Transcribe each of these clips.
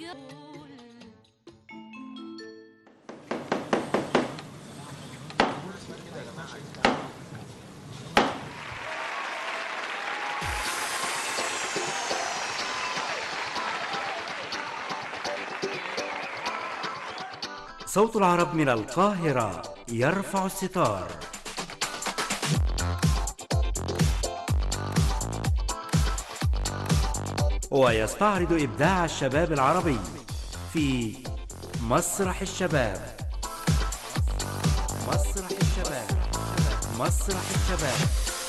صوت العرب من القاهرة يرفع الستار. ويستعرض إبداع الشباب العربي في مسرح الشباب. مسرح الشباب. مسرح الشباب.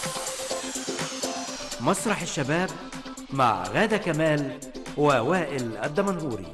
مسرح الشباب مع غادة كمال ووائل الدمنهوري.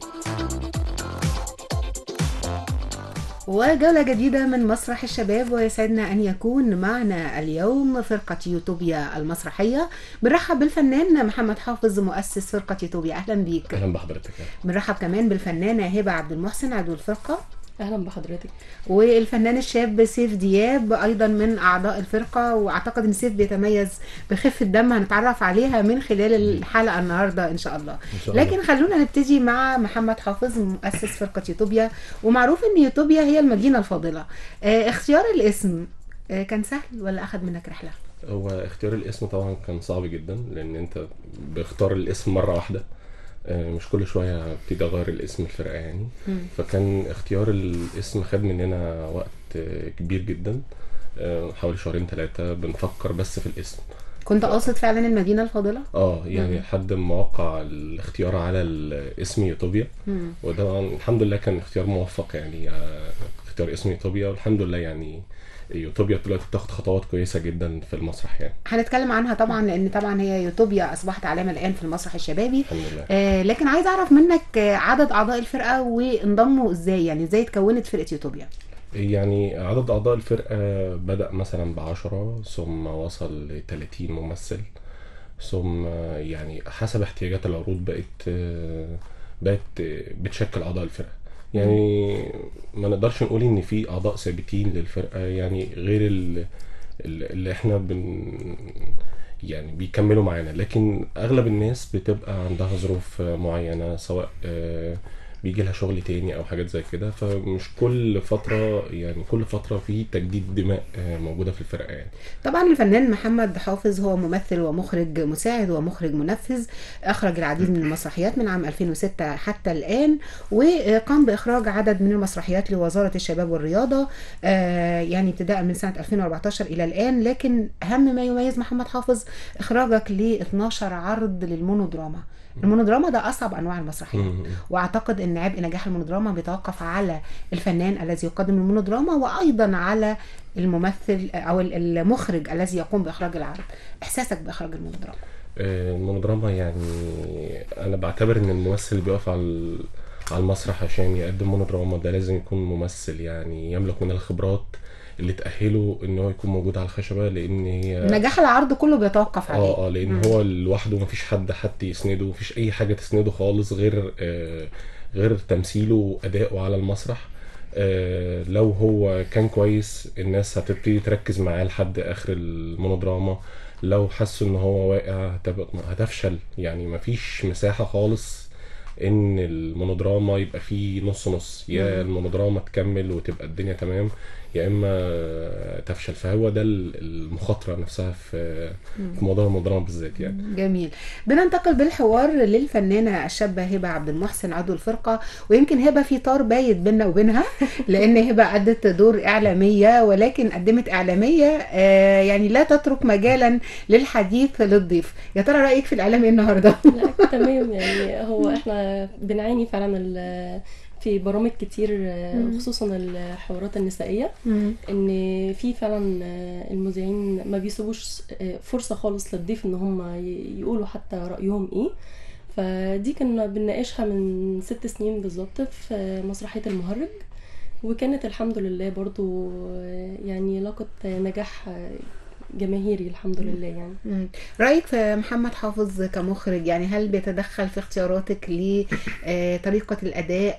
وجولة جديدة من مسرح الشباب، ويسعدنا أن يكون معنا اليوم فرقة يوتوبيا المسرحية. بنرحب بالفنان محمد حافظ مؤسس فرقة يوتوبيا، أهلا بيك. أهلا بحضرتك. بنرحب كمان بالفنانة هبة عبد المحسن عضو الفرقة. اهلا بحضرتك. والفنان الشاب سيف دياب ايضا من اعضاء الفرقه، واعتقد ان سيف بيتميز بخفه دم هنتعرف عليها من خلال الحلقه النهارده ان شاء الله. لكن خلونا نبتدي مع محمد حافظ مؤسس فرقه يوتوبيا، ومعروف ان يوتوبيا هي المدينه الفاضله. اختيار الاسم كان سهل ولا اخذ منك رحله؟ هو اختيار الاسم طبعا كان صعب جدا، لان انت بختار الاسم مره واحده، مش كل شويه ابتدي اغير الاسم الفرقه يعني. فكان اختيار الاسم خد مننا وقت كبير جدا، حوالي شهرين 3 بنفكر بس في الاسم. كنت قاصد فعلا المدينه الفاضله؟ يعني لحد ما وقع الاختيار على الاسم يوتوبيا، وده الحمد لله كان اختيار موفق يعني. اختيار اسم يوتوبيا والحمد لله يعني يوتوبيا دلوقتي بتاخد خطوات كويسه جدا في المسرح يعني. هنتكلم عنها طبعا، لان طبعا هي يوتوبيا اصبحت علامه الان في المسرح الشبابي الحمد لله. لكن عايز اعرف منك عدد اعضاء الفرقه وانضموا ازاي، يعني ازاي اتكونت فرقه يوتوبيا؟ يعني عدد اعضاء الفرقه بدأ مثلا ب10 ثم وصل ل30 ممثل، ثم يعني حسب احتياجات العروض بقت بتشكل اعضاء الفرقه يعني. ما نقدرش نقول ان في اعضاء ثابتين للفرقه يعني، غير اللي احنا يعني بيكملوا معانا، لكن اغلب الناس بتبقى عندها ظروف معينه، سواء بيجي لها شغل تاني او حاجات زي كده، فمش كل فتره يعني، كل فتره في تجديد دماء موجوده في الفرقه يعني. طبعا الفنان محمد حافظ هو ممثل ومخرج مساعد ومخرج منفذ، اخرج العديد من المسرحيات من عام 2006 حتى الان، وقام باخراج عدد من المسرحيات لوزاره الشباب والرياضه يعني ابتداء من سنه 2014 الى الان. لكن اهم ما يميز محمد حافظ اخراجك ل 12 عرض للمونودراما. المونودراما ده اصعب انواع المسرحيات، واعتقد ان عبء نجاح المونودراما بيتوقف على الفنان الذي يقدم المونودراما، وايضا على الممثل او المخرج الذي يقوم باخراج العرض. احساسك باخراج المونودراما؟ المونودراما يعني انا بعتبر ان الممثل اللي بيقف على المسرح عشان يقدم مونودراما ده لازم يكون ممثل يعني يملك من الخبرات اللي تأهله ان هو يكون موجود على الخشبه، لان هي نجاح العرض كله بيتوقف عليه. لان هو لوحده مفيش حد يسنده، مفيش اي حاجه تسنده خالص غير تمثيله وادائه على المسرح. لو هو كان كويس الناس هتبتدي تركز معاه لحد اخر المونودراما، لو حسوا ان هو واقع هتفشل يعني. مفيش مساحه خالص ان المونودراما يبقى فيه نص نص، يا المونودراما تكمل وتبقى الدنيا تمام، يا اما تفشل. فهو ده المخاطره نفسها في موضوع المونودراما بالذات يعني. جميل. بننتقل بالحوار للفنانه الشابه هبه عبد المحسن عضو الفرقه، ويمكن هبه في طار بايت بيننا وبينها لان هبه ادت دور اعلاميه، ولكن قدمت اعلاميه يعني لا تترك مجالا للحديث للضيف. يا ترى رايك في الاعلام ايه النهارده؟ لا تمام يعني، هو احنا بنعاني فعلا في برامج كتير خصوصا الحوارات النسائية، ان في فعلا المذيعين ما بيسيبوش فرصة خالص للضيف ان هم يقولوا حتى رأيهم ايه. فدي كنا بنناقشها من 6 سنين بالظبط في مسرحية المهرج، وكانت الحمد لله برضو يعني لاقت نجاح جماهيري الحمد لله يعني. رأيك في محمد حافظ كمخرج، يعني هل بيتدخل في اختياراتك لطريقة الأداء،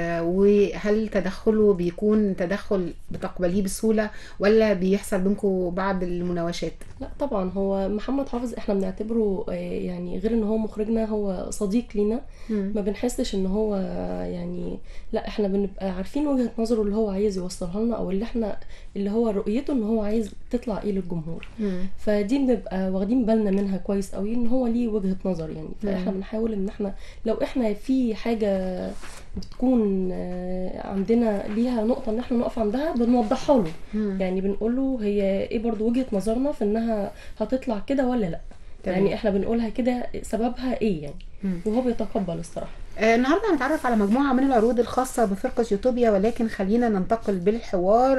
وهل تدخله بيكون تدخل بتقبليه بسهولة ولا بيحصل بينكم بعض المناوشات؟ لا طبعا هو محمد حافظ احنا بنعتبره يعني غير ان هو مخرجنا هو صديق لينا. ما بنحسش ان هو يعني، لا احنا بنبقى عارفين وجهة نظره اللي هو عايز يوصلها لنا، او اللي هو رؤيته ان هو عايز تطلع ايه للجمهور. فدي بنبقى واخدين بالنا منها كويس قوي ان هو ليه وجهة نظر يعني. فاحنا بنحاول ان احنا لو احنا في حاجة بتكون عندنا ليها نقطة ان احنا نقف عندها بنوضحها له. يعني بنقول له هي ايه برضو وجهة نظرنا في انها هتطلع كده ولا لا. يعني احنا بنقولها كده سببها ايه يعني. وهو بيتقبل الصراحة. النهارده هنتعرف على مجموعة من العروض الخاصة بفرقة يوتوبيا، ولكن خلينا ننتقل بالحوار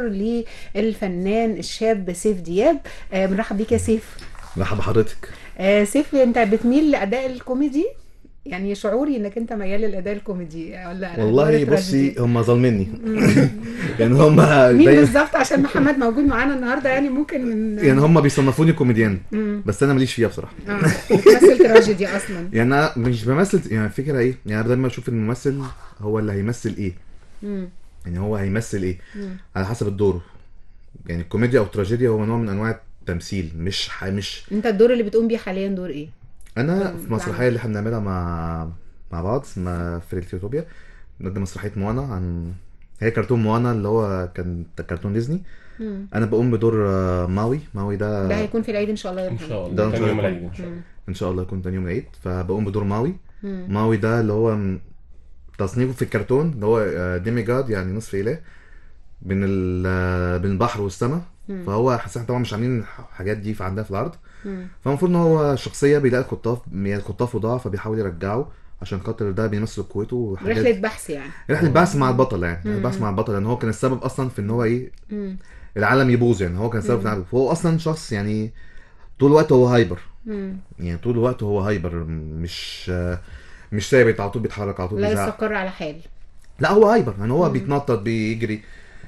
للفنان الشاب سيف دياب. بنرحب بيك يا سيف. مرحبا بحضرتك. سيف، انت بتميل لأداء الكوميدي؟ يعني شعوري انك انت ميال للأداء الكوميدي ولا والله بصي هم ظالميني. يعني هم مين بالظبط؟ عشان محمد موجود معانا النهارده يعني ممكن يعني هم بيصنفوني كوميديان بس انا ماليش فيها بصراحه. بتمثل تراجيدي اصلا. يعني انا مش بمثل، يعني الفكره ايه، يعني بدل ما اشوف الممثل هو اللي هيمثل ايه. يعني هو هيمثل ايه على حسب الدور. يعني الكوميديا او التراجيديا هو نوع من انواع التمثيل. مش انت الدور اللي بتقوم بيه حاليا دور ايه؟ انا في مسرحيه اللي احنا بنعملها مع بعض اسمها فرقة يوتوبيا. بنقدم مسرحيه موانا، عن هي كرتون موانا اللي هو كان كرتون ديزني. انا بقوم بدور ماوي ده هيكون في العيد ان شاء الله. ان شاء ده الله تاني يوم العيد ان شاء الله. ان شاء الله يكون تاني يوم العيد. فبقوم بدور ماوي ده اللي هو تصنيفه في الكرتون اللي هو ديمي جاد، يعني نصف اله بين البحر والسماء. فهو حسنا طبعا مش عاملين الحاجات دي عندنا في العرض. فالمفروض ان هو شخصيه بيلاقي الخطاف وضاع فبيحاول يرجعه عشان خاطر ده بيمثل قوته وحاجات. رحله بحث يعني. رحله بحث مع البطل، يعني رحله بحث مع البطل، لان هو كان السبب اصلا في ان هو ايه العالم يبوظ. يعني هو كان السبب في العالم. فهو اصلا شخص يعني طول الوقت هو هايبر. يعني طول الوقت هو هايبر، مش ثابت، على طول بيتحرك، على طول لا بيزعق. يستقر على حال. لا هو هايبر، يعني هو بيتنطط بيجري،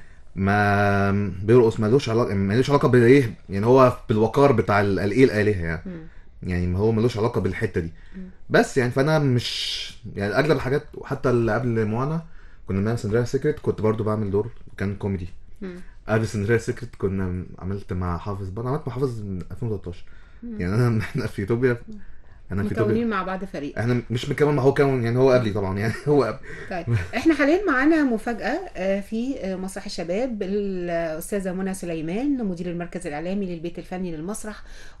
ما بيرقص، ملوش علاقه بالايه. يعني هو بالوقار بتاع الايه الالهه يعني. يعني ما هو ملوش علاقه بالحته دي. بس يعني فانا مش يعني اغلب الحاجات، وحتى اللي قبل موانا كنا بنعمل سندريلا سيكريت كنت برضو بعمل دور كان كوميدي. قبل سندريلا سيكريت كنا عملت مع حافظ، برضه عملت مع حافظ من 2013. يعني احنا في يوتوبيا مكونين مع بعض فريق. احنا مش مكون، ما هو كان يعني هو قبلي طبعا، يعني هو قبل. طيب احنا حاليا معانا مفاجأة في مسرح الشباب. الأستاذة منى سليمان مدير المركز الإعلامي للبيت الفني للمسرح.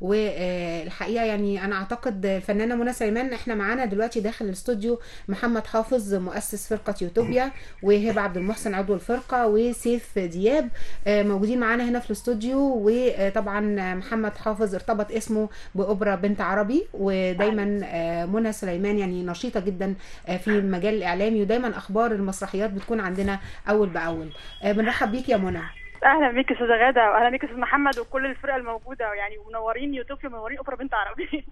والحقيقة يعني أنا أعتقد الفنانة منى سليمان، احنا معانا دلوقتي داخل الاستوديو محمد حافظ مؤسس فرقة يوتوبيا، وهبة عبد المحسن عضو الفرقة، وسيف دياب موجودين معانا هنا في الاستوديو. وطبعا محمد حافظ ارتبط اسمه بأوبرا بنت عربي، ودايما منى سليمان يعني نشيطة جدا في المجال الإعلامي، ودايما أخبار المسرحيات بتكون عندنا أول بأول. بنرحب بيك يا منى. اهلا بيك يا استاذه غاده، واهلا بيك يا استاذ محمد وكل الفرقه الموجوده، يعني منورين يوتوبيا، منورين اوبرا بنت عربي.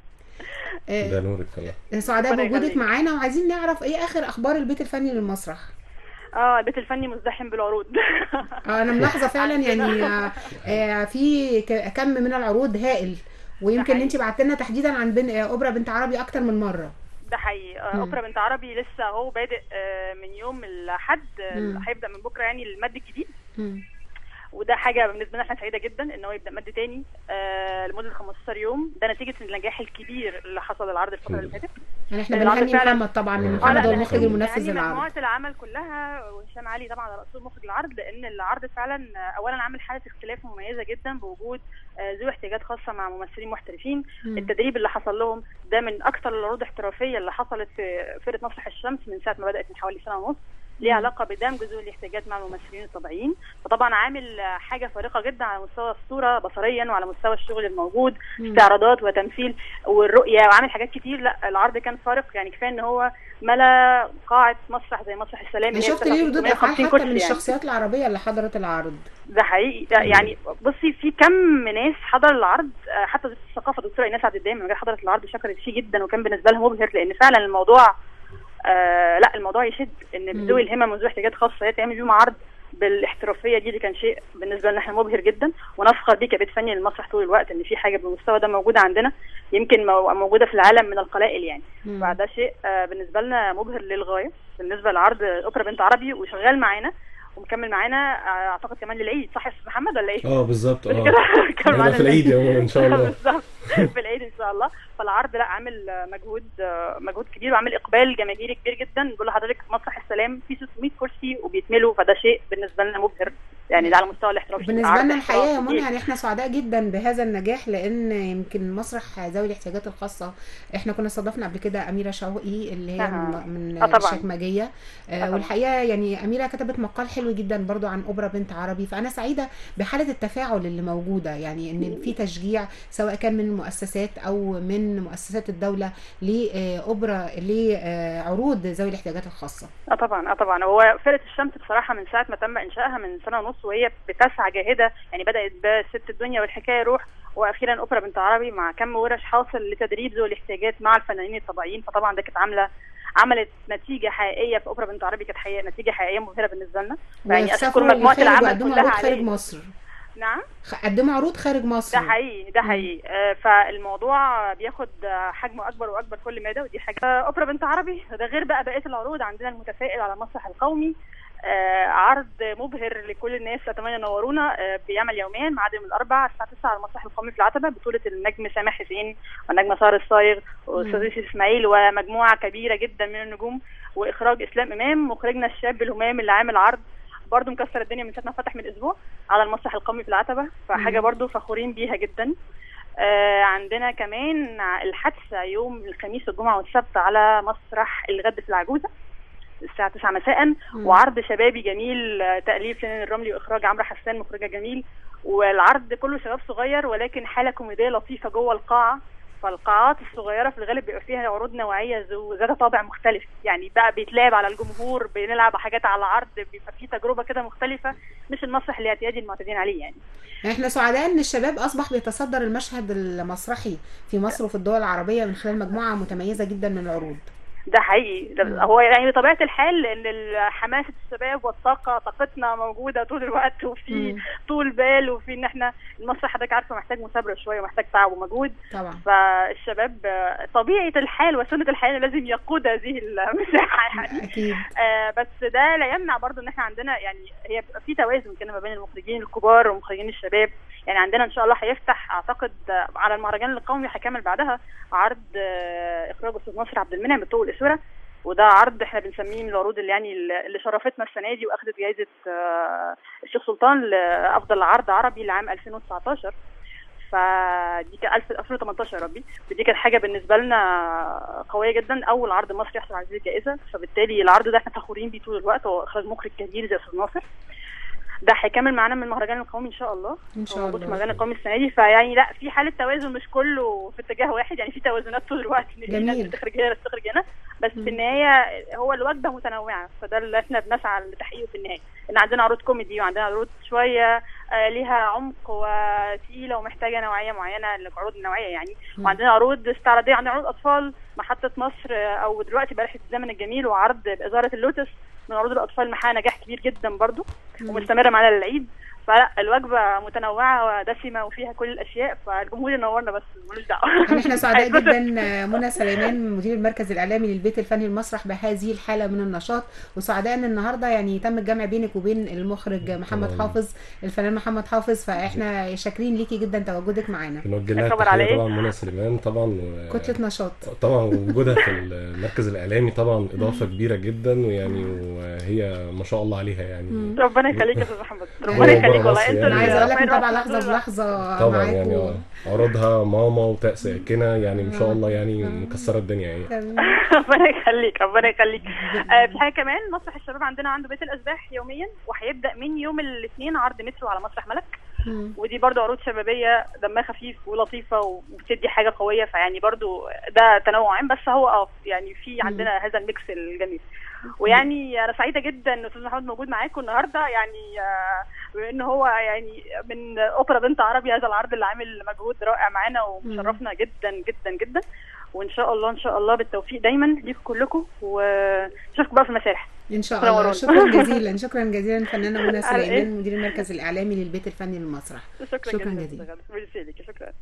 ده نورك والله. سعداء بوجودك معانا، وعايزين نعرف ايه اخر اخبار البيت الفني للمسرح. البيت الفني مزدحم بالعروض. انا ملاحظه فعلا يعني في كم من العروض هائل، ويمكن انت بعت لنا تحديدا عن اوبرا بنت عربي اكتر من مره. ده حقيقي. اوبرا بنت عربي لسه اهو بادئ من يوم الاحد، هيبدا من بكره يعني المد الجديد. وده حاجه بالنسبه لنا احنا سعيده جدا ان هو يبدا مد تاني لمده 15 يوم. ده نتيجه النجاح الكبير اللي حصل العرض الفتره اللي فاتت. يعني احنا بنهني محمد طبعا، محمد هو المخرج المنفذ للعرض. مجموعه العمل كلها وهشام علي طبعا على رأسه مخرج العرض، لان العرض فعلا اولا عامل حاله اختلاف مميزه جدا بوجود ذوي احتياجات خاصه مع ممثلين محترفين. التدريب اللي حصل لهم ده من اكثر العروض احترافيه اللي حصلت في فرقه مسرح الشمس من ساعه ما بدات من حوالي سنه ونص، ليه علاقه بدمج ذوي الاحتياجات مع الممثلين الطبيعيين. فطبعا عامل حاجه فارقه جدا على مستوى الصوره بصريا وعلى مستوى الشغل الموجود، استعراضات وتمثيل والرؤيه، وعامل حاجات كتير. لا العرض كان فارق، يعني كفايه ان هو ملا قاعه مسرح زي مسرح السلام. شفت ليه ردود افعال حتى من الشخصيات العربيه اللي حضرت العرض. ده حقيقي. يعني بصي في كم ناس حضر العرض، حتى وزاره الثقافه دكتوره ايناس عبد الدايم لما حضرت العرض شكرت فيه جدا، وكان بالنسبه لها مبهر، لان فعلا الموضوع لا الموضوع يشد ان ذوي الهمم وذوي احتياجات خاصه يتعمل بيهم عرض بالاحترافيه دي كان شيء بالنسبه لنا احنا مبهر جدا، ونفخر بيه كبيت فني للمسرح طول الوقت ان في حاجه بالمستوى ده موجوده عندنا، يمكن موجوده في العالم من القلائل يعني. فده شيء بالنسبه لنا مبهر للغايه بالنسبه لعرض اوبرا بنت عربي، وشغال معانا ومكمل معانا اعتقد كمان للعيد، صح يا استاذ محمد ولا ايه؟ بالظبط. كمان في العيد يا ماما ان شاء الله. بالظبط في العيد ان شاء الله. فالعرض لا عامل مجهود كبير، وعامل اقبال جماهيري كبير جدا. بقول لحضرتك مسرح السلام فيه 600 كرسي وبيتملوا، فده شيء بالنسبه لنا مبهر يعني، ده على مستوى الاحتراف. بالنسبه لنا الحقيقه يا منى يعني احنا سعداء جدا بهذا النجاح، لان يمكن مسرح ذوي الاحتياجات الخاصه احنا كنا استضفنا قبل كده اميره شوقي اللي هي من الشكمجيه، والحقيقه يعني اميره كتبت مقال حلو جدا برضو عن اوبرا بنت عربي. فانا سعيده بحاله التفاعل اللي موجوده، يعني ان في تشجيع سواء كان من المؤسسات او من مؤسسات الدوله لاوبرا لعروض ذوي الاحتياجات الخاصه. طبعا هو فرقه الشمس بصراحه من ساعه ما تم انشائها من سنه ونص وهي بتسعى جاهده، يعني بدات بست الدنيا والحكايه روح، واخيرا اوبرا بنت عربي مع كم ورش حاصل لتدريب ذوي الاحتياجات مع الفنانين الطبيعيين. فطبعا ده كانت عملت نتيجه حقيقيه في اوبرا بنت عربي، كانت نتيجه حقيقيه مبهره بالنسبه لنا. يعني اشكر مجموعه العمل كلها خارج مصر. نعم، قدموا عروض خارج مصر. ده حقيقي. فالموضوع بياخد حجمه اكبر واكبر كل مدى، ودي حاجه اوبرا بنت عربي. ده غير بقى بقيه العروض. عندنا المتفائل على المسرح القومي، عرض مبهر لكل الناس، اتمنى ينورونا. بيعمل يوميا ميعاد يوم الاربعاء الساعه 9 على المسرح القومي في العتبه، بطوله النجم سامح حسين والنجم ساره الصايغ واستاذ يوسف اسماعيل ومجموعه كبيره جدا من النجوم، واخراج اسلام امام مخرجنا الشاب الهمام اللي عامل عرض برضو مكسر الدنيا من ساعه ما فتح من اسبوع على المسرح القومي في العتبه. فحاجه برضو فخورين بيها جدا. عندنا كمان الحادثه يوم الخميس والجمعه والسبت على مسرح الغد في العجوزه الساعه 9 مساء، وعرض شبابي جميل تاليف لنان الرملي واخراج عمرو حسان مخرجه جميل. والعرض كله شباب صغير ولكن حاله كوميديه لطيفه جوه القاعه. فالقاعات الصغيره في الغالب بيبقى فيها عروض نوعيه ذات طابع مختلف، يعني بقى بيتلعب على الجمهور، بنلعب حاجات على عرض، بيبقى فيه تجربه كده مختلفه، مش المسرح الاعتيادي المعتادين عليه يعني. احنا سعداء ان الشباب اصبح بيتصدر المشهد المسرحي في مصر وفي الدول العربيه من خلال مجموعه متميزه جدا من العروض. ده حقيقي. هو يعني بطبيعه الحال ان حماسه الشباب والطاقه طاقتنا موجوده طول الوقت، وفي طول بال، وفي ان احنا المسرح حضرتك عارفه محتاج مثابره شويه ومحتاج تعب ومجهود طبعا. فالشباب طبيعه الحال وسنه الحياه لازم يقود هذه المساحه يعني اكيد. بس ده لا يمنع برضو ان احنا عندنا يعني هي بيبقى في توازن كده ما بين المخرجين الكبار ومخرجين الشباب. يعني عندنا ان شاء الله هيفتح اعتقد على المهرجان القومي هيكمل بعدها عرض اخراج استاذ ناصر عبد المنعم الطوق الاسوره، وده عرض احنا بنسميه من العروض اللي يعني اللي شرفتنا السنه دي واخدت جائزه الشيخ سلطان لافضل عرض عربي لعام 2019. فدي كانت 2018 يا ربي. ودي كانت حاجه بالنسبه لنا قويه جدا، اول عرض مصري يحصل على هذه الجائزه. فبالتالي العرض ده احنا فخورين بيه طول الوقت، هو اخراج مخرج كبير زي استاذ ناصر. ده هيكمل معانا من المهرجان القومي ان شاء الله. ان شاء الله المهرجان القومي السنه دي. فيعني لا في حاله توازن، مش كله في اتجاه واحد، يعني في توازنات طول الوقت، ناس بتخرج هنا ناس بتخرج هنا، بس في النهايه هو الوجبه متنوعه. فده اللي احنا بنسعى لتحقيقه في النهايه، ان عندنا عروض كوميدي وعندنا عروض شويه ليها عمق وثقيله ومحتاجه نوعيه معينه للعروض النوعيه يعني، وعندنا عروض استعراضيه، عندنا عروض اطفال محطه مصر او دلوقتي برحه الزمن الجميل وعرض بإزارة اللوتس من عروض الاطفال محقق نجاح كبير جدا برضو ومستمره معانا للعيد. فلا الوجبه متنوعه ودسمه وفيها كل الاشياء، فالجمهور ينورنا بس ملوش دعوه. احنا سعداء جدا منى سليمان مدير المركز الاعلامي للبيت الفني المسرح بهذه الحاله من النشاط، وسعداء ان النهارده يعني تم الجمع بينك وبين المخرج محمد حافظ الفنان محمد حافظ، فاحنا شاكرين ليكي جدا تواجدك معانا. بنوجه لها التحيه طبعا منى سليمان طبعا كتله نشاط طبعا، وجودها في المركز الاعلامي طبعا اضافه كبيره جدا، ويعني وهي ما شاء الله عليها يعني. ربنا يخليك يا استاذ محمد، ربنا يخليك والله. انت انا عايزه اقول لك طبعا لحظه بلحظه طبعا يعني عروضها ماما وتاء ساكنه يعني ما شاء الله يعني مكسره الدنيا يعني. ربنا يخليك ربنا يخليك. في حاجه كمان، مسرح الشباب عندنا عنده بيت الاشباح يوميا، وهيبدا من يوم الاثنين عرض مترو على مسرح ملك، ودي برضو عروض شبابيه دمها خفيف ولطيفه وبتدي حاجه قويه. فيعني برضو ده تنوع، بس هو يعني في عندنا هذا الميكس الجميل. ويعني انا سعيده جدا ان استاذ محمد موجود معاكم النهارده، يعني بما ان هو يعني من اوبرا بنت عربي، هذا العرض اللي عامل مجهود رائع معانا ومشرفنا جدا جدا جدا. وان شاء الله ان شاء الله بالتوفيق دايما ليكم كلكم، ونشوفكم بقى في المسارح ان شاء تنورونا. الله. شكرا جزيلا، شكرا جزيلا الفنانه منى على إيه؟ سليمان مدير المركز الاعلامي للبيت الفني للمسرح. شكرا جزيلا. ميرسي ليكي، شكرا.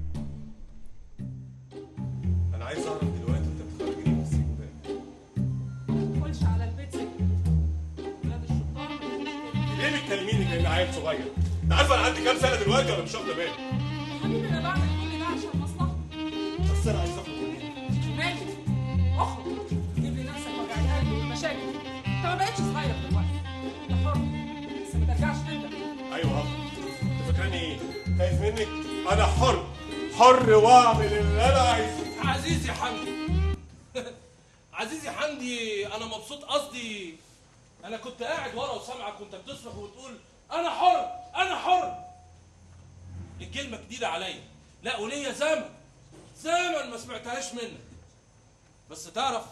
انا عايز اعرف دلوقتي انت بتخرجيني من السجن ده ما تدخلش على البيت سجن. ولاد الشطار ليه بتكلميني كأني عيل صغير؟ انت عارفه انا عندي كام سنه دلوقتي ولا مش واخده بالي؟ يا حبيبي انا بعمل كل ده عشان مصلحتك. بس انا عايز اخرج من هنا. مالي اخرج جيب لنفسك وجع القلب والمشاكل. انت ما بقتش صغير دلوقتي، انت حر بس ما ترجعش تندم. ايوه هخرج. انت فاكراني ايه؟ خايف منك؟ انا حر، حر واعمل اللي انا عايزه. عزيزي حمدي عزيزي حمدي انا مبسوط. قصدي انا كنت قاعد ورا وسامعك وانت بتصرخ وتقول انا حر انا حر. الكلمه جديده عليا، لا وليا زمن ما سمعتهاش منك. بس تعرف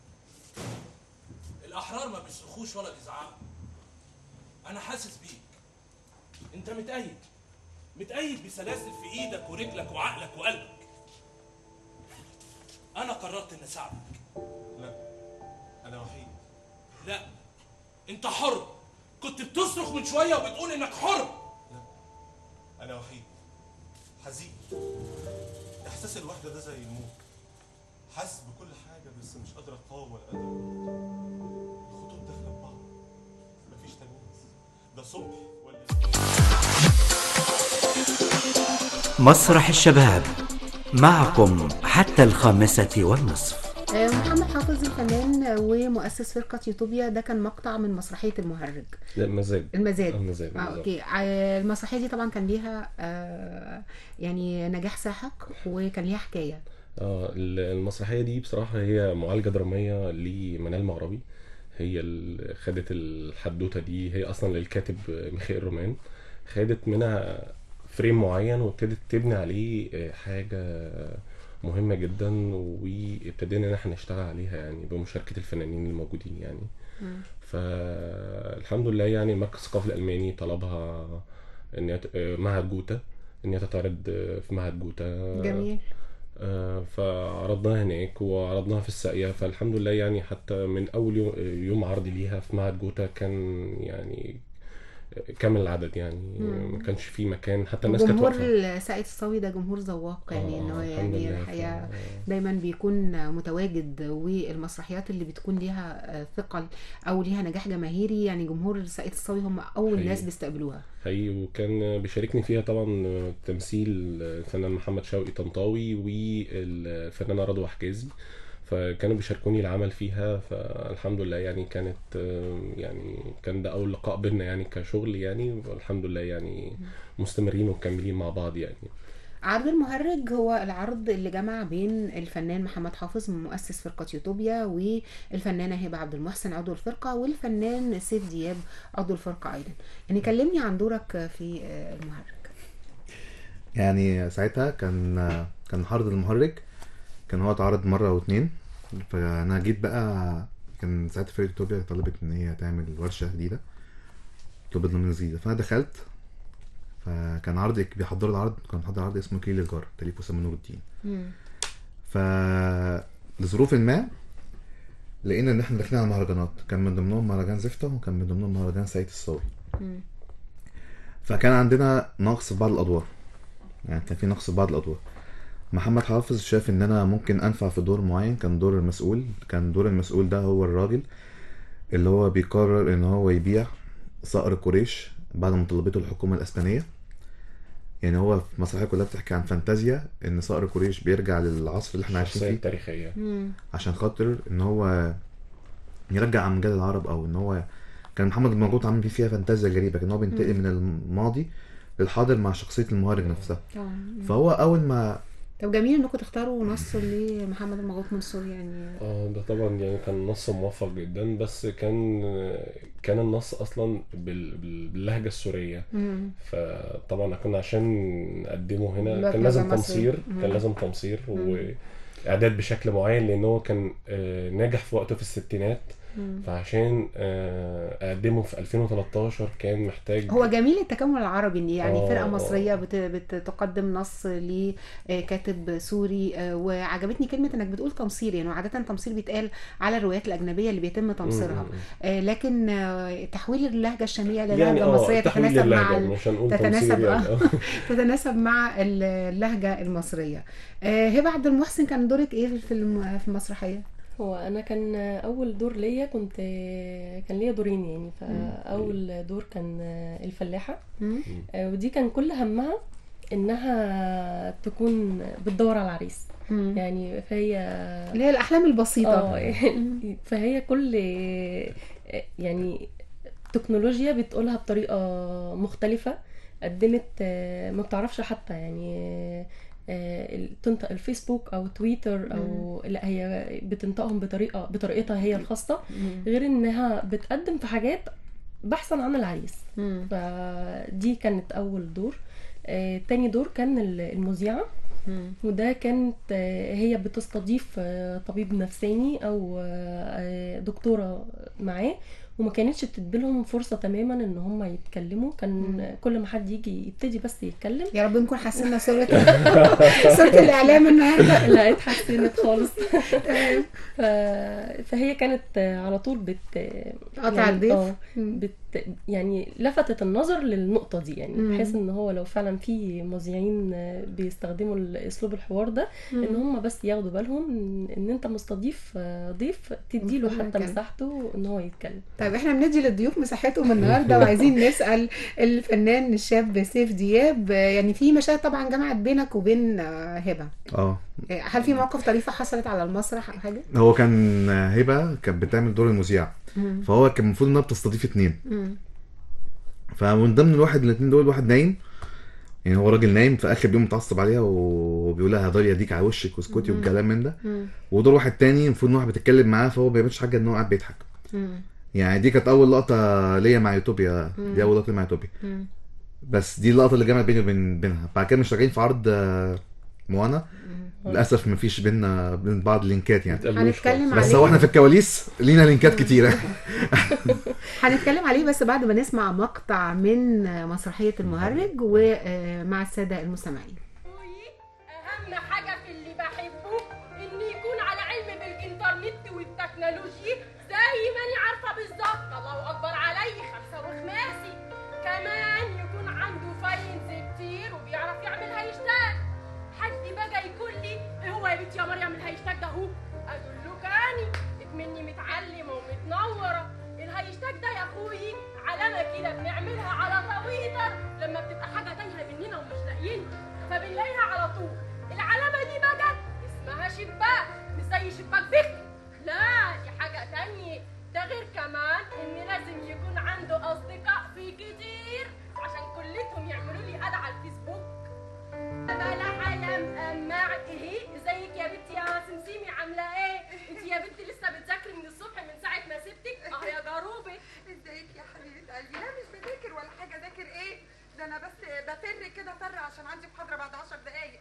الاحرار ما بيصرخوش ولا بيزعقوا. انا حاسس بيك، انت متأيد بسلاسل في ايدك ورجلك وعقلك وقلبك. انا قررت اني اساعدك. لا انا وحيد. لا انت حر. كنت بتصرخ من شويه وبتقول انك حر. لا انا وحيد، حزين. احساس الوحده ده زي الموت، حاسس بكل حاجه بس مش قادر اقاوم ولا قادر. الخطوط داخله ببعض، مفيش تمييز، ده صبح ولا مسرح الشباب معكم حتى 5:30. محمد حافظ الفنان ومؤسس فرقة يوتوبيا، ده كان مقطع من مسرحية المهرج. لا مزاج. المزاد. المزاج. اوكي. المسرحية دي طبعا كان ليها يعني نجاح ساحق وكان ليها حكاية. المسرحية دي بصراحة هي معالجة درامية لمنال مغربي، هي اللي خدت الحدوتة دي. هي أصلا للكاتب ميخائيل رومان، خدت منها فريم معين وابتدت تبني عليه حاجة مهمة جدا، وابتدينا ان احنا نشتغل عليها يعني بمشاركة الفنانين الموجودين يعني. فالحمد لله يعني المركز الثقافي الألماني طلبها ان معهد جوتا ان هي تتعرض في معهد جوتا. جميل. فعرضناها هناك وعرضناها في الساقية. فالحمد لله يعني حتى من اول يوم عرض ليها في معهد جوتا كان يعني كامل العدد يعني. ما كانش في مكان حتى الناس كانت واقفه. جمهور ساقية الصاوي ده جمهور ذواق يعني، انه يعني الحقيقه دايما بيكون متواجد، والمسرحيات اللي بتكون ليها ثقل او ليها نجاح جماهيري يعني جمهور ساقية الصاوي هم اول ناس بيستقبلوها حقيقي. وكان بيشاركني فيها طبعا تمثيل الفنان محمد شوقي طنطاوي والفنانه رضوى حجازي، فكانوا بيشاركوني العمل فيها. فالحمد لله يعني كانت يعني كان ده اول لقاء بينا يعني كشغل يعني، والحمد لله يعني مستمرين ومكملين مع بعض يعني. عرض المهرج هو العرض اللي جمع بين الفنان محمد حافظ مؤسس فرقة يوتوبيا والفنانة هبة عبد المحسن عضو الفرقة والفنان سيف دياب عضو الفرقة ايضا. يعني كلمني عن دورك في المهرج. يعني ساعتها كان عرض المهرج كان هو اتعرض مرة او اتنين، فانا جيت بقى. كان ساعتها فرقة يوتوبيا طلبت ان هي تعمل ورشة جديدة، طلبت من جديدة، فانا دخلت. فكان عرض بيحضروا العرض، كان محضر عرض اسمه كليل الجار تأليف أسامة نور الدين. فلظروف ما لقينا ان احنا داخلين على مهرجانات، كان من ضمنهم مهرجان زفتة وكان من ضمنهم مهرجان ساقية الصاوي. فكان عندنا نقص في بعض الادوار، يعني كان في نقص في بعض الادوار. محمد حافظ شاف ان انا ممكن انفع في دور معين، كان دور المسؤول. كان دور المسؤول ده هو الراجل اللي هو بيقرر ان هو يبيع صقر قريش بعد ما طلبته الحكومة الاسبانية. يعني هو في المسرحية كلها بتحكي عن فانتازيا ان صقر قريش بيرجع للعصر اللي احنا عايشين فيه التاريخية عشان خاطر ان هو يرجع امجاد العرب، او ان هو كان محمد الموجود عامل فيها فانتازيا غريبة، ان هو بينتقل من الماضي للحاضر مع شخصية المهرج نفسها. فهو اول ما طب جميل انكم تختاروا نص لمحمد المغوط منصور يعني. ده طبعا يعني كان نص موفق جدا، بس كان النص اصلا باللهجه السوريه. فطبعا كنا عشان نقدمه هنا كان لازم تمصير، كان لازم تمصير واعداد بشكل معين، لان هو كان ناجح في وقته في الستينات فعشان اقدمه في 2013 كان محتاج. هو جميل التكامل العربي، ان يعني فرقه آه. مصريه بتقدم نص لكاتب سوري، وعجبتني كلمه انك بتقول تمصير، يعني عاده تمصير بيتقال على الروايات الاجنبيه اللي بيتم تمصيرها، لكن تحويل اللهجه الشاميه للهجه يعني المصريه تحويل تتناسب مع اللهجة، مش هنقول تتناسب تمثيل يعني. تتناسب مع اللهجه المصريه. هبه عبد المحسن، كان دورك ايه في المسرحيه؟ هو انا كان اول دور ليا كان ليا دورين يعني. فاول دور كان الفلاحه، ودي كان كل همها انها تكون بتدور على العريس يعني. فهي اللي هي الاحلام البسيطه. فهي كل يعني تكنولوجيا بتقولها بطريقه مختلفه، قدمت ما بتعرفش حتى يعني تنطق الفيسبوك او تويتر او لا، هي بتنطقهم بطريقتها هي الخاصه، غير انها بتقدم في حاجات بحثا عن العريس. فدي كانت اول دور. تاني دور كان المذيعه، وده كانت هي بتستضيف طبيب نفساني او دكتوره معاه، وما كانتش بتديلهم فرصه تماما ان هم يتكلموا. كان كل ما حد يجي يبتدي بس يتكلم. يا رب نكون حسنا صورة الاعلام النهارده. لا، اتحسنت خالص. فهي كانت على طول قطع الضيف، يعني لفتت النظر للنقطه دي، يعني بحيث ان هو لو فعلا في مذيعين بيستخدموا اسلوب الحوار ده، ان هم بس ياخدوا بالهم ان انت مستضيف ضيف، تديله حتى مساحته ان هو يتكلم. طيب احنا بندي للضيوف مساحتهم النهارده، وعايزين نسال الفنان الشاب سيف دياب، يعني في مشاهد طبعا جمعت بينك وبين هبه. هل في مواقف طريفه حصلت على المسرح او حاجه؟ هو كان هبه كانت بتعمل دور المذيع، فهو كان المفروض انها بتستضيف 2، فمن ضمن الاثنين دول واحد نايم، يعني هو راجل نايم، في اخر يوم متعصب عليها وبيقول لها هضل يديك على وشك واسكتي والكلام من ده. ودور واحد تاني المفروض ان واحد بتتكلم معاه، فهو ما بيعملش حاجه، ان هو قاعد بيضحك. يعني دي كانت اول لقطه ليا مع يوتوبيا، دي اول لقطه مع يوتوبيا، بس دي اللقطه اللي جمعت بيني وبينها. بعد كده مش راجعين في عرض موانا، للاسف مفيش بينا بين بعض لينكات يعني، هنتكلم بس عليه. هو احنا في الكواليس لينا لينكات كتيره. هنتكلم عليه بس بعد ما نسمع مقطع من مسرحيه المهرج ومع الساده المستمعين. اهم حاجه في اللي بحبه ان يكون على علم بالانترنت والتكنولوجي زي ما انا عارفه بالظبط. الله اكبر علي، خمسه وخماسي. كمان يكون عنده فاينز كتير وبيعرف يعمل هاشتاج. حد بقى يقول لي ايه هو يا بنتي يا مريم الهاشتاج ده؟ هو اقول له كاني اكمني متعلمه ومتنوره. الهاشتاج ده يا اخوي علامه كده بنعملها على تويتر لما بتبقى حاجه تايهه مننا ومش لاقيينها، فبنلاقيها على طول. العلامه دي بقى اسمها شباك، مش زي شباك بيتي، لا دي حاجه تانية. ده غير كمان ان لازم يكون عنده اصدقاء في كتير عشان كلتهم يعملوا لي اد على الفيسبوك. بلح يا مقمع، ايه ازيك يا بنتي يا سمسيمي، عامله ايه؟ انت يا بنتي لسه بتذاكري من الصبح من ساعه ما سبتك؟ يا جاروبه. ازيك يا حبيبه قلبي؟ لا مش بذاكر ولا حاجه، ذاكر ايه؟ ده انا بس بفر كده عشان عندي محاضره بعد 10 دقايق.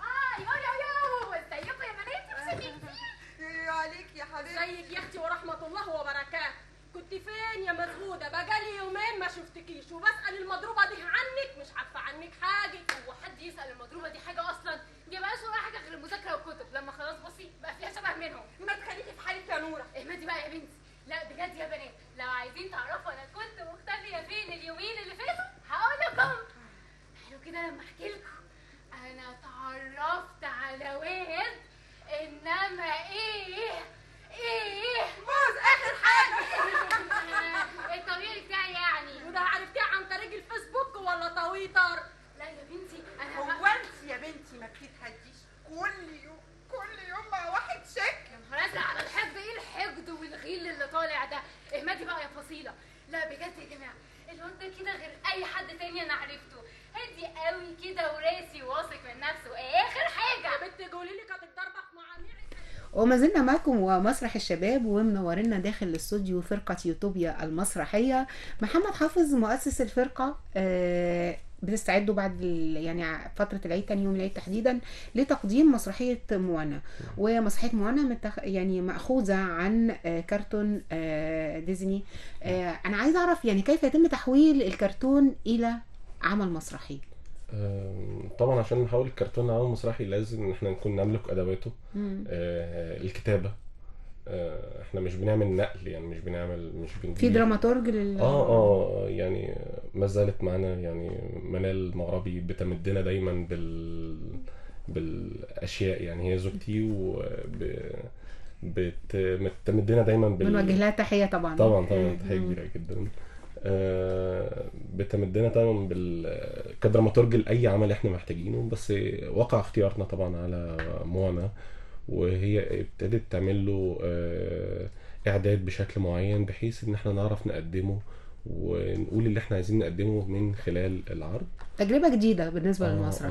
يو ازيكم يا بناتي؟ يا عليك يا حبيبتي. ازيك يا اختي ورحمه الله وبركاته. كنت فين يا مسغوده؟ بقالي يومين ما شفتكيش وبسال المضروبه دي عنك، مش عارفه عنك حاجه. هو حد يسال المضروبه دي حاجه اصلا؟ دي بقاش ولا حاجه غير المذاكره والكتب، لما خلاص بصي بقى فيها شبه منهم. ما تخليكي في حالك يا نوره. اهمدي بقى يا بنتي. لا بجد يا بنات، لو عايزين تعرفوا انا كنت مختفيه فين اليومين اللي فاتوا هقول لكم. حلو كده لما احكي لكم. انا اتعرفت على واحد، انما ايه باظ اخر حاجه. الطبيعي بتاعي يعني. وده عرفتيه عن طريق الفيسبوك ولا تويتر؟ لا يا بنتي انا هو انت يا بنتي ما بتتهديش كل يوم مع واحد شك؟ يا نهار ازرق على الحقد، ايه الحقد والغيل اللي طالع ده؟ اهمدي بقى يا فصيله. لا بجد يا جماعه، الواد ده كده غير اي حد تاني انا عرفته، هادي قوي كده وراسي واثق من نفسه. اخر حاجه يا بنتي قولي لي كانت الضربه مع مين؟ وما زلنا معكم ومسرح الشباب، ومنورنا داخل الاستوديو فرقة يوتوبيا المسرحية. محمد حافظ مؤسس الفرقة، بتستعدوا بعد يعني فترة العيد، تاني يوم العيد تحديدا، لتقديم مسرحية موانا. ومسرحية موانا يعني مأخوذة عن كرتون ديزني. أنا عايزة أعرف يعني كيف يتم تحويل الكرتون إلى عمل مسرحي؟ طبعا عشان نحول الكرتون لعمل مسرحي لازم ان احنا نكون نملك ادواته. الكتابة، احنا مش بنعمل نقل، يعني مش بنجيب في دراماتورج يعني ما زالت معنا يعني منال المغربي بتمدنا دايما بالاشياء، يعني هي زوجتي بتمدنا دايما بنوجه لها تحية طبعا تحية كبيرة جدا. بتمدنا طبعا كدراماتورج لاي عمل احنا محتاجينه، بس وقع اختيارنا طبعا على موانا، وهي ابتدت تعمل له اعداد بشكل معين بحيث ان احنا نعرف نقدمه ونقول اللي احنا عايزين نقدمه من خلال العرض. تجربة جديدة بالنسبة للمسرح.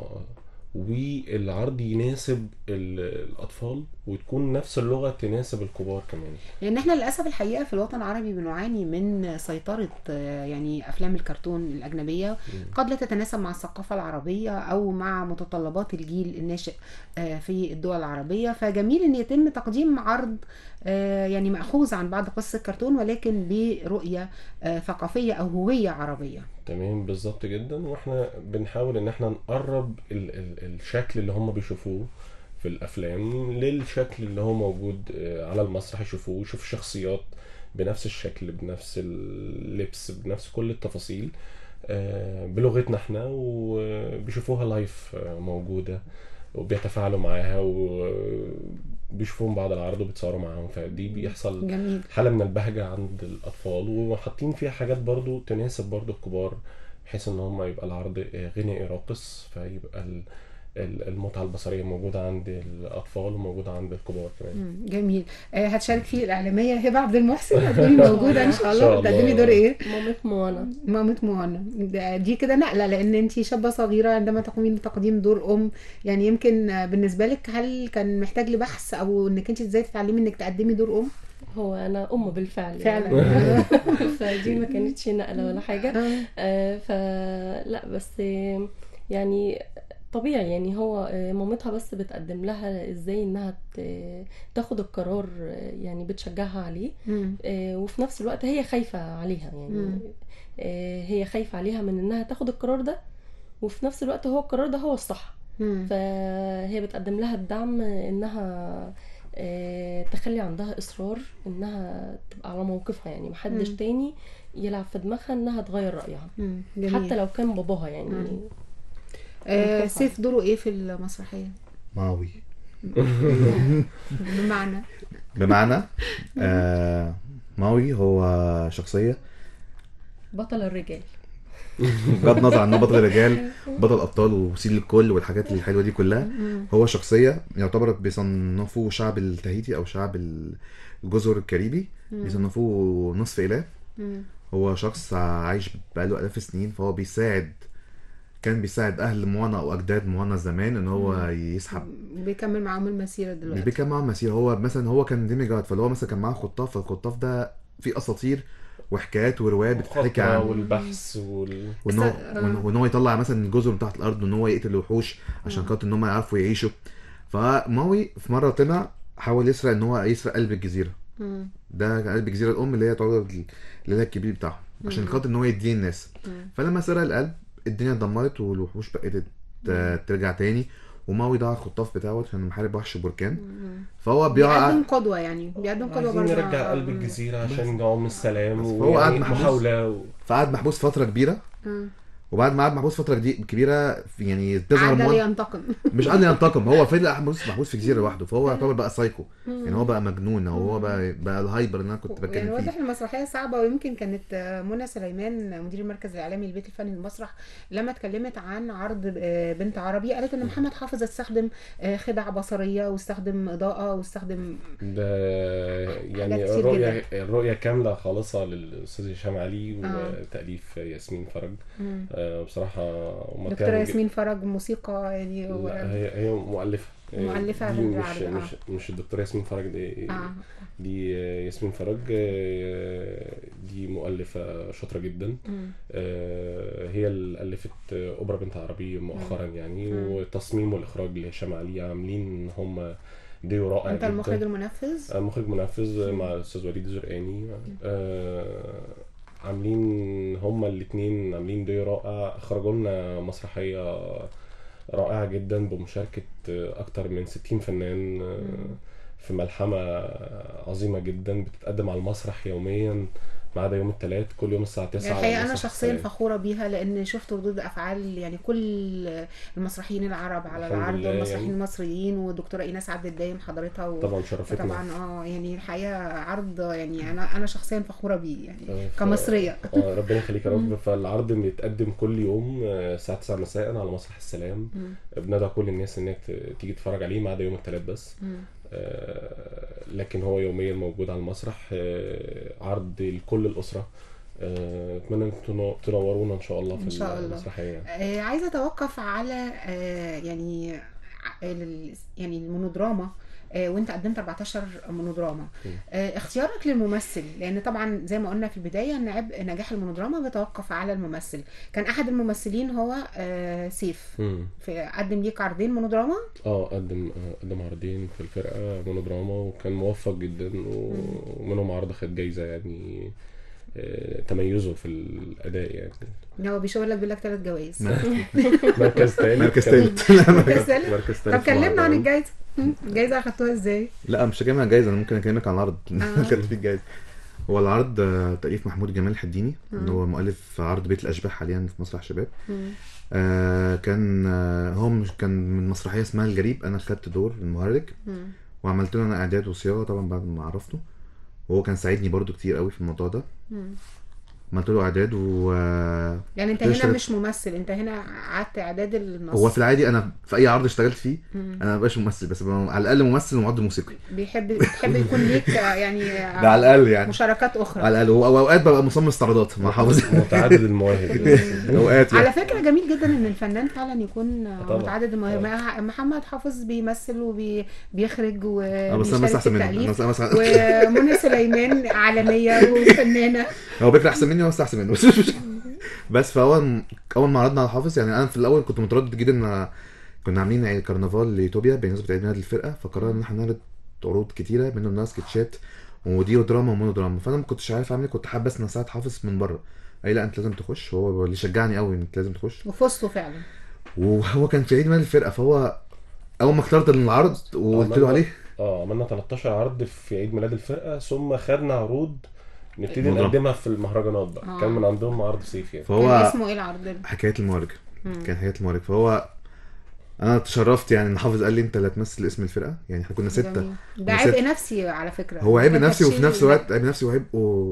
والعرض يناسب الاطفال وتكون نفس اللغه تناسب الكبار كمان، لان احنا للاسف الحقيقه في الوطن العربي بنعاني من سيطره يعني افلام الكرتون الاجنبيه قد لا تتناسب مع الثقافه العربيه او مع متطلبات الجيل الناشئ في الدول العربيه. فجميل ان يتم تقديم عرض يعني مأخوذ عن بعض قصص الكرتون ولكن برؤيه ثقافيه او هويه عربيه. تمام بالظبط جدا. واحنا بنحاول ان احنا نقرب الشكل اللي هم بيشوفوه في الافلام للشكل اللي هو موجود على المسرح، يشوفوه، يشوف الشخصيات بنفس الشكل بنفس اللبس بنفس كل التفاصيل بلغتنا احنا، وبيشوفوها لايف موجودة وبيتفاعلوا معاها وبيشوفوهم بعد العرض وبيتصوروا معاهم، فدي بيحصل جميل. حالة من البهجة عند الأطفال، وحاطين فيها حاجات برضو تناسب برضو الكبار بحيث ان هم يبقى العرض غنائي راقص، فيبقى المتعة البصرية موجودة عند الأطفال وموجودة عند الكبار كمان. جميل. هتشارك فيه الإعلامية هبة عبد المحسن، هتكوني موجودة إن شاء الله. بتقدمي دور إيه؟ مامة موانا. دي كده نقلة، لأن أنتي شابة صغيرة عندما تقومين بتقديم دور أم، يعني يمكن بالنسبة لك هل كان محتاج لبحث أو إنك أنتي إزاي تتعلمي إنك تقدمي دور أم؟ هو انا ام بالفعل فعلا يعني. فدي ما كانتش نقله ولا حاجه. فلا بس يعني طبيعي، يعني هو مامتها بس بتقدم لها ازاي انها تاخد القرار، يعني بتشجعها عليه. وفي نفس الوقت هي خايفه عليها، يعني هي خايفه عليها من انها تاخد القرار ده، وفي نفس الوقت هو القرار ده هو الصح. فهي بتقدم لها الدعم انها تخلي عندها اصرار انها تبقى على موقفها، يعني محدش تاني يلعب في دماغها انها تغير رايها حتى لو كان باباها يعني. سيف دوره ايه في المسرحيه؟ ماوي. بمعنى ماوي هو شخصيه بطل الرجال، بغض النظر عن بطل الرجال، بطل ابطال وسيل الكل والحاجات الحلوه دي كلها. هو شخصيه يعتبر بيصنفوه شعب التهيتي او شعب الجزر الكاريبي، بيصنفوه نصف اله. هو شخص عايش بقاله آلاف السنين، فهو كان بيساعد اهل موانا او اجداد موانا زمان ان هو يسحب، بيكمل معاهم المسيره دلوقتي. بيكمل معاهم المسيره. هو مثلا هو كان ديميجاد، فاللي هو مثلا كان معاه خطاف، فالخطاف ده في اساطير وحكايات وروايات بتحكي عن والبحث وان هو يطلع مثلا الجزر من تحت الارض، وان هو يقتل الوحوش عشان خاطر ان هم يعرفوا يعيشوا. فماوي في مره طلع حاول يسرق، ان هو يسرق قلب الجزيره. ده كان قلب الجزيره الام اللي هي تعتبر الاله الكبير بتاعهم، عشان خاطر ان هو يديه الناس. فلما سرق القلب الدنيا اتدمرت والوحوش بقت ترجع تاني، وماوي ضاع الخطاف بتاعه عشان محارب وحش بركان. فهو بيقدم قدوه، يعني بيقدم قدوه برضه نرجع قلب الجزيره عشان نعوم السلام، وهو قاعد محاوله فقعد محبوس فتره كبيره. وبعد ما قعد محبوس فتره كبيره يعني تظهر عاد ينتقم. مش قادر ينتقم، هو فضل محبوس في جزيره لوحده، فهو يعتبر بقى سايكو، يعني هو بقى مجنون، او هو بقى الهايبر اللي انا كنت بتكلم يعني فيه. واضح المسرحيه صعبه. ويمكن كانت منى سليمان مدير المركز الاعلامي للبيت الفني للمسرح لما اتكلمت عن عرض بنت عربي قالت ان محمد حافظ استخدم خدع بصريه واستخدم اضاءه واستخدم ده يعني الرؤيه كامله خالصه للاستاذ هشام علي وتاليف ياسمين فرج. بصراحه دكتوره ياسمين فرج موسيقى، يعني هي مؤلفه دي مش الدكتوره ياسمين فرج دي ياسمين فرج دي مؤلفة شاطرة جدا. هي اللي ألفت أوبرا بنت عربي مؤخرا يعني، والتصميم والإخراج لهشام علي عاملين هم ديو رائع انت جدا. المخرج المنفذ؟ مخرج منفذ مع الأستاذ وليد زرقاني. عاملين هما الاتنين عاملين ديو رائع، اخرجوا لنا مسرحية رائعة جدا بمشاركة أكتر من 60 فنان في ملحمة عظيمة جدا بتتقدم على المسرح يوميا ما عدا يوم الثلاث، كل يوم الساعة 9. الحقيقة أنا شخصيا فخورة بيها، لأن شفت ردود أفعال يعني كل المسرحيين العرب على العرض والمسرحيين يعني المصريين، ودكتورة إيناس عبد الدايم حضرتها طبعا شرفتنا طبعا. يعني الحقيقة عرض يعني أنا شخصيا فخورة بيه يعني كمصرية. ربنا يخليك يا رب. فالعرض بيتقدم كل يوم الساعة 9 مساء على مسرح السلام. بندعو كل الناس إنك تيجي تتفرج عليه ما عدا يوم الثلاث بس. لكن هو يوميا موجود على المسرح، عرض لكل الأسرة. اتمنى انكم تنورونا ان شاء الله في المسرحيه. عايزه اتوقف على يعني المونودراما، وانت قدمت 14 مونودراما. اختيارك للممثل، لان طبعا زي ما قلنا في البدايه ان عبء نجاح المونودراما بيتوقف على الممثل. كان احد الممثلين هو سيف، قدم ليك عرضين مونودراما. قدم عرضين في الفرقه مونودراما وكان موفق جدا، ومنهم عرض خد جايزه يعني تميزه في الاداء يعني. هو بيشاور لك بيقول لك 3 جوائز. مركز ثالث. طب كلمنا عن الجايزه. الجايزه اخدتوها ازاي؟ لا مش هكلمك عن الجايزه، انا ممكن اكلمك عن العرض. كانت في الجايزه هو العرض تأليف محمود جمال الحديني، اللي هو مؤلف عرض بيت الاشباح حاليا في مسرح شباب. كان هو كان من مسرحيه اسمها الجريب، انا خدت دور المهرج وعملت له انا اعداد وصياغه طبعا بعد ما عرفته، وهو كان ساعدني برضو كتير قوي في الموضوع ده. عملت له اعداد يعني انت هنا مش ممثل، انت هنا قعدت اعداد النص. هو في العادي انا في اي عرض اشتغلت فيه انا ما بقاش ممثل، بس على الاقل ممثل ومعد موسيقي. بتحب يكون ليك يعني ده على الاقل يعني مشاركات اخرى على الاقل، واوقات ببقى مصمم استعراضات مع حافظ. متعدد المواهب اوقات على فكره جميل جدا ان الفنان فعلا يكون متعدد المواهب. محمد حافظ بيمثل وبيخرج وبيشارك في التأليف، ومنى سليمان عالميه وفنانه. هو بيكره احسن مني بس احسن منه. بس فاول ما عرضنا على حافظ يعني انا في الاول كنت متردد جدا. كنا عاملين كرنفال لإيتوبيا بمناسبه عيد ميلاد الفرقه، فقررنا ان احنا نعرض عروض كتيره منهم ناس سكتشات وديو دراما ومونودراما، فانا ما كنتش عارف اعمل ايه. كنت حابب بس نساعد حافظ من بره، قال لا انت لازم تخش، هو اللي شجعني قوي انت لازم تخش وفزته فعلا. وهو كان في عيد ميلاد الفرقه، فهو اول ما اخترت العرض وقلت له عليه عملنا 13 عرض في عيد ميلاد الفرقه، ثم خدنا عروض نبتدي نقدمها في المهرجانات بقى. كان من عندهم عرض صيف يعني. فهو كان اسمه ايه العرض ده؟ حكايه المهرج. كان حكايه المهرج. فهو انا تشرفت يعني ان حافظ قال لي انت اللي هتمثل اسم الفرقه، يعني احنا كنا 6. ده عبء نفسي على فكره. هو عبء نفسي وفي نفس الوقت عبء نفسي وعبء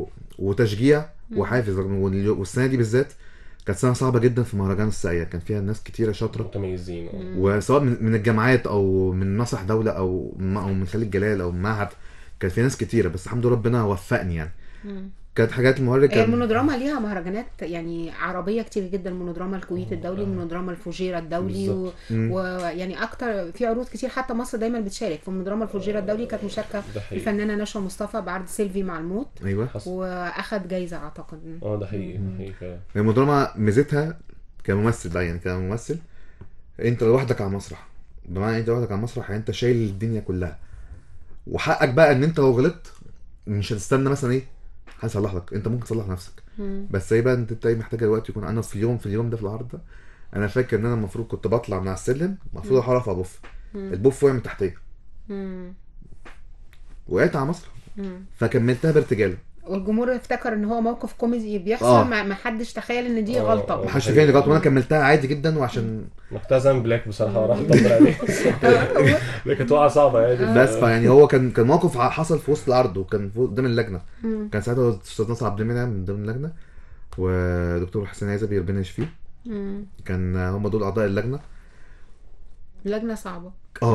وتشجيع وحافز. والسنه دي بالذات كانت سنه صعبه جدا في مهرجان الساقيه، كان فيها ناس كتيره شاطره متميزين، وسواء من الجامعات او من مسرح دوله او من خليج جلال او معهد، كان في ناس كتيره. بس الحمد لله ربنا وفقني يعني. كانت حاجات المهرج. المونودراما ليها مهرجانات يعني عربيه كتير جدا، مونودراما الكويت الدولي، مونودراما الفجيره الدولي، ويعني اكتر في عروض كتير. حتى مصر دايما بتشارك في مونودراما الفجيره الدولي. كانت مشاركه الفنانه نشوى مصطفى بعرض سيلفي مع الموت. ايوه واخد جايزه اعتقد. ده حقيقي. حقيقي. المونودراما ميزتها كممثل ده يعني كممثل انت لوحدك على المسرح، بمعنى انت لوحدك على المسرح يعني انت شايل الدنيا كلها، وحقك بقى ان انت لو غلطت مش هتستنى مثلا ايه هصلح لك، انت ممكن تصلح نفسك. بس ايه بقى انت محتاج الوقت يكون. انا في اليوم ده في العرض ده انا فاكر ان انا المفروض كنت بطلع من على السلم، المفروض اعرف ابوف البوف وقع من تحتيه، وقعت على مسرح فكملتها بارتجاله، والجمهور افتكر ان هو موقف كوميدي بيحصل. ما حدش تخيل ان دي غلطه. ما حدش فاهم غلط، وانا كملتها عادي جدا. وعشان محتزم بلاك بصراحه راح اطمن عليه. كانت وقعه صعبه يعني. بس فيعني هو كان موقف حصل في وسط العرض، وكان قدام اللجنه. كان ساعتها الاستاذ ناصر عبد المنعم من ضمن اللجنه، ودكتور حسين عزبي ربنا يشفيه. كان هم دول اعضاء اللجنه. لجنه صعبه.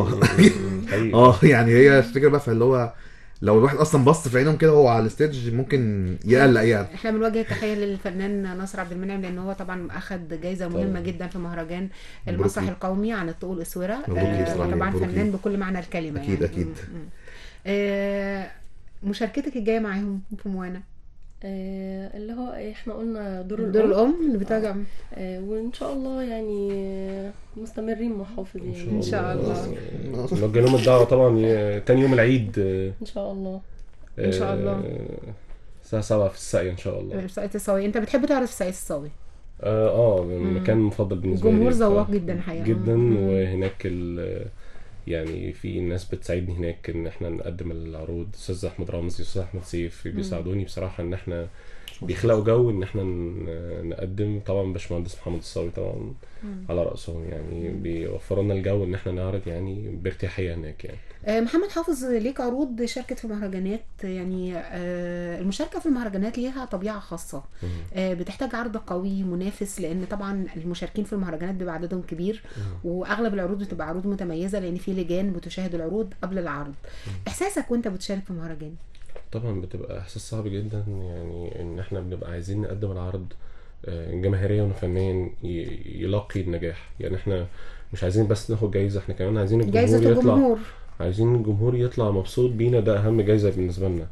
يعني هي الفكره بقى فاللي هو لو الواحد اصلا بص في عينهم كده وهو على الستيج ممكن يقلق يعني. احنا بنوجه تحيه للفنان ناصر عبد المنعم، لان هو طبعا اخذ جايزه مهمه جدا في مهرجان المسرح القومي عن الطقوس الاسوره. طبعا فنان بكل معنى الكلمه. اكيد يعني. اكيد. مشاركتك الجايه معاهم في موانا؟ اللي هو احنا قلنا دور الام اللي بتراجع. وان شاء الله يعني مستمرين مع حافظ يعني ان شاء الله. نوجه لهم الدعوه طبعا تاني يوم العيد ان شاء الله. ان شاء الله الساعه 7 في الساقية ان شاء الله. في ساقية الصاوي. انت بتحب تعرض في ساقية الصاوي؟ مكان مفضل بالنسبه لي. الجمهور ذواق جدا الحقيقه. جدا. وهناك يعني في ناس بتساعدني هناك ان احنا نقدم العروض. استاذ احمد رمزي واستاذ احمد سيف بيساعدوني بصراحه ان احنا بيخلقوا جو ان احنا نقدم. طبعا باشمهندس محمد الصاوي طبعا على راسهم يعني بيوفروا لنا الجو ان احنا نعرض يعني بارتياحيه هناك يعني. محمد حافظ، ليك عروض شاركت في مهرجانات يعني المشاركه في المهرجانات ليها طبيعه خاصه. بتحتاج عرض قوي منافس، لان طبعا المشاركين في المهرجانات بيبقى عددهم كبير، واغلب العروض بتبقى عروض متميزه لان في لجان بتشاهد العروض قبل العرض. احساسك وانت بتشارك في مهرجان؟ طبعا بتبقى احساس صعب جدا يعني ان احنا بنبقى عايزين نقدم العرض جماهيريا وفنيا يلاقي النجاح. يعني احنا مش عايزين بس ناخد جايزه، احنا كمان عايزين الجمهور يطلع عايزين الجمهور يطلع مبسوط بينا. ده اهم جايزه بالنسبه لنا.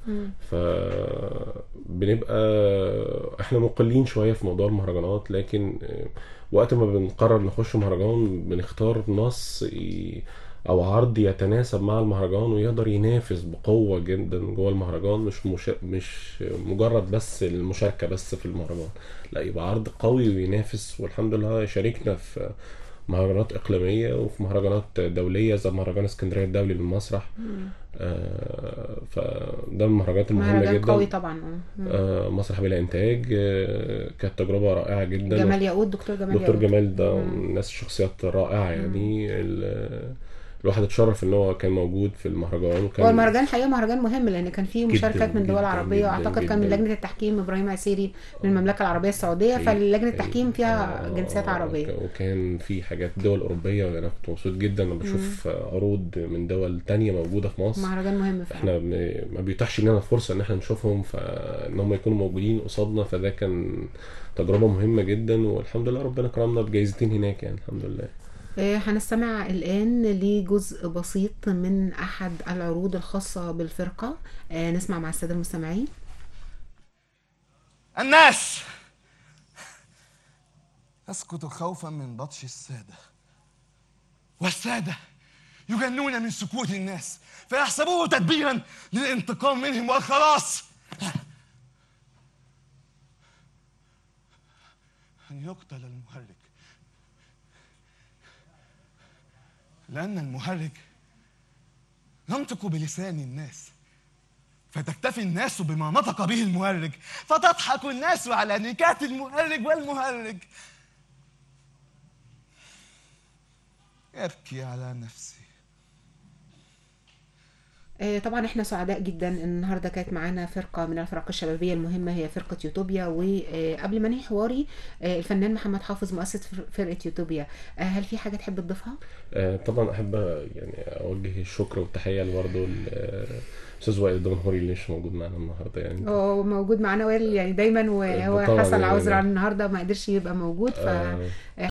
فبنبقى احنا مقلين شويه في موضوع المهرجانات، لكن وقت ما بنقرر نخش مهرجان بنختار نص او عرض يتناسب مع المهرجان ويقدر ينافس بقوه جدا جوه المهرجان. مش مجرد بس المشاركه بس في المهرجان، لا يبقى عرض قوي وينافس. والحمد لله شاركنا في مهرجانات اقليميه وفي مهرجانات دوليه زي مهرجان اسكندريه الدولي للمسرح. فده من المهرجانات المهمه جدا. قوي طبعا. مسرح بلا انتاج كانت تجربه رائعه جدا. جمال ياقوت، دكتور جمال ده ناس شخصيات رائعه يعني. الواحد اتشرف ان هو كان موجود في المهرجان. هو المهرجان الحقيقه مهرجان مهم لان كان فيه مشاركات من دول عربيه، واعتقد كان من لجنه التحكيم ابراهيم عسيري من المملكه العربيه السعوديه. فلجنه التحكيم فيها جنسيات عربيه، وكان في حاجات دول اوروبيه. وانا كنت مبسوط جدا لما بشوف عروض من دول تانية موجوده في مصر. مهرجان مهم فعلا. احنا ما بيتاحش لنا فرصه ان احنا نشوفهم، فان هم يكونوا موجودين قصادنا، فده كان تجربه مهمه جدا. والحمد لله ربنا كرمنا بجايزتين هناك يعني الحمد لله. هنستمع الآن لجزء بسيط من أحد العروض الخاصة بالفرقة. نسمع مع السادة المستمعين. الناس تسكت خوفا من بطش السادة، والسادة يجنون من سكوت الناس فيحسبوه تدبيرا للانتقام منهم والخلاص. أن يقتل المهرج، لأن المهرج ينطق بلسان الناس، فتكتفي الناس بما نطق به المهرج، فتضحك الناس على نكات المهرج والمهرج. أبكي على نفسي. طبعا احنا سعداء جدا ان النهارده كانت معانا فرقه من الفرق الشبابيه المهمه هي فرقه يوتوبيا. وقبل ما ننهي حواري، الفنان محمد حافظ مؤسس فرقه يوتوبيا، هل في حاجه تحب تضيفها؟ طبعا احب يعني اوجه الشكر والتحيه برضه الاستاذ وائل الدمنهوري اللي مش موجود معانا النهارده يعني. هو موجود معانا وائل يعني دايما، وهو حصل عذر عن النهارده ما قدرش يبقى موجود. ف